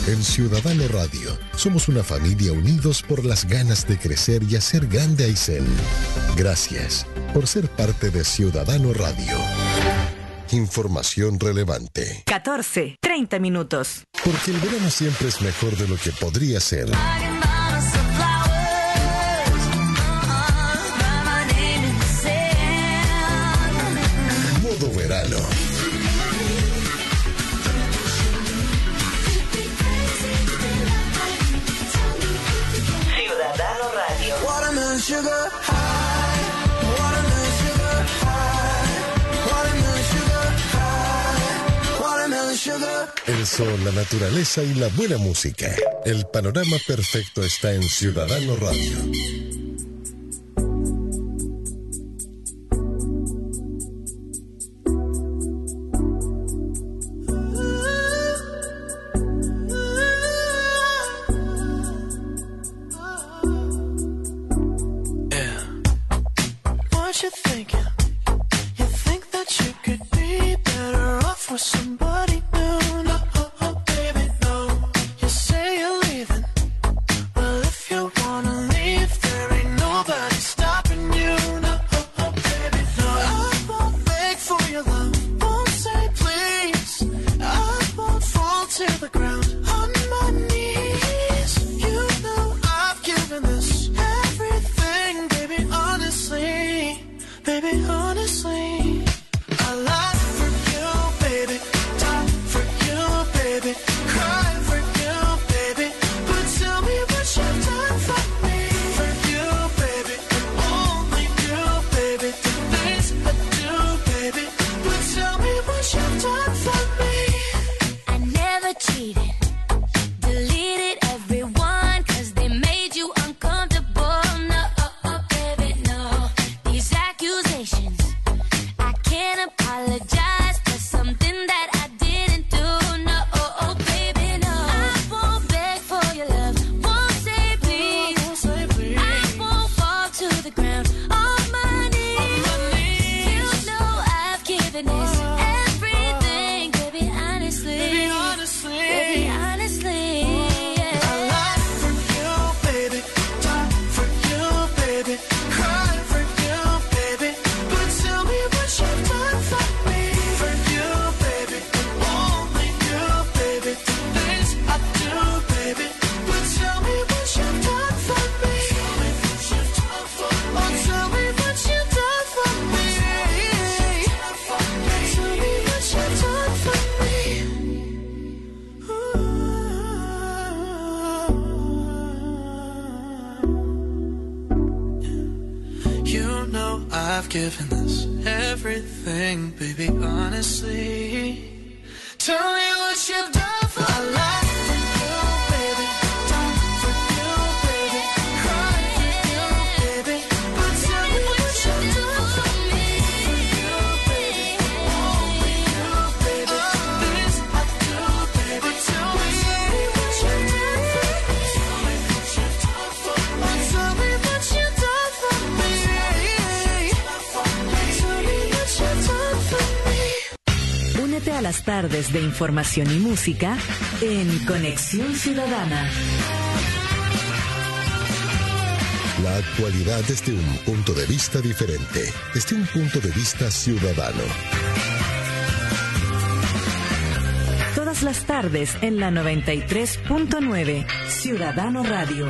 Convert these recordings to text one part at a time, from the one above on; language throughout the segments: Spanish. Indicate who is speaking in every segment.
Speaker 1: En Ciudadano Radio, somos una familia unidos por las ganas de crecer y hacer grande a Aysén. Gracias por ser parte de Ciudadano Radio. Información relevante.
Speaker 2: 14:30 minutos.
Speaker 1: Porque el verano siempre es mejor de lo que podría ser. Modo verano.
Speaker 2: Ciudadano Radio.
Speaker 3: Watermelon sugar high, watermelon sugar high, watermelon sugar high, watermelon sugar.
Speaker 1: El sol, la naturaleza y la buena música. El panorama perfecto está en Ciudadano Radio.
Speaker 3: Given this everything, baby, honestly. Tell me what you've done for my life.
Speaker 2: A las tardes de información y música en Conexión Ciudadana.
Speaker 1: La actualidad desde un punto de vista diferente, desde un punto de vista ciudadano.
Speaker 2: Todas las tardes en la 93.9 Ciudadano Radio.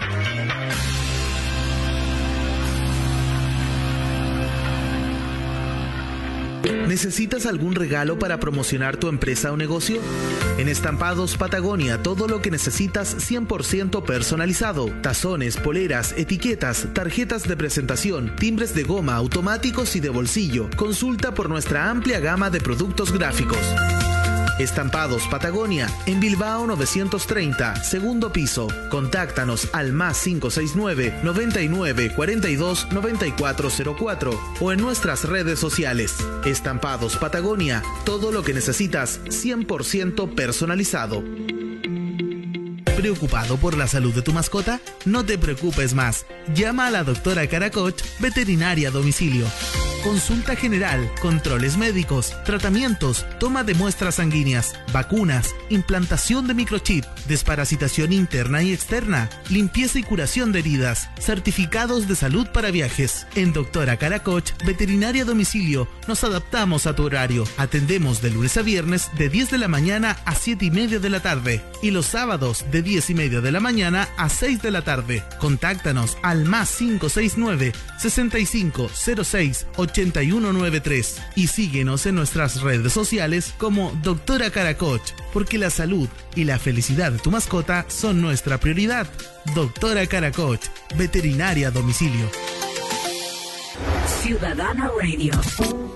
Speaker 4: ¿Necesitas algún regalo para promocionar tu empresa o negocio? En Estampados Patagonia, todo lo que necesitas 100% personalizado. Tazones, poleras, etiquetas, tarjetas de presentación, timbres de goma, automáticos y de bolsillo. Consulta por nuestra amplia gama de productos gráficos. Estampados Patagonia, en Bilbao 930, segundo piso. Contáctanos al +569 99 42 9404 o en nuestras redes sociales. Estampados Patagonia, todo lo que necesitas 100% personalizado. ¿Preocupado por la salud de tu mascota? No te preocupes más. Llama a la doctora Caracoch, veterinaria a domicilio. consulta general, controles médicos, tratamientos, toma de muestras sanguíneas, vacunas, implantación de microchip, desparasitación interna y externa, limpieza y curación de heridas, certificados de salud para viajes. En Doctora Caracoch, veterinaria a domicilio, nos adaptamos a tu horario. Atendemos de lunes a viernes de 10 de la mañana a 7:30 de la tarde y los sábados de 10:30 de la mañana a 6 de la tarde. Contáctanos al +569 6506 8193 y síguenos en nuestras redes sociales como Doctora Caracoch, porque la salud y la felicidad de tu mascota son nuestra prioridad. Doctora Caracoch, veterinaria a domicilio.
Speaker 2: Ciudadano Radio.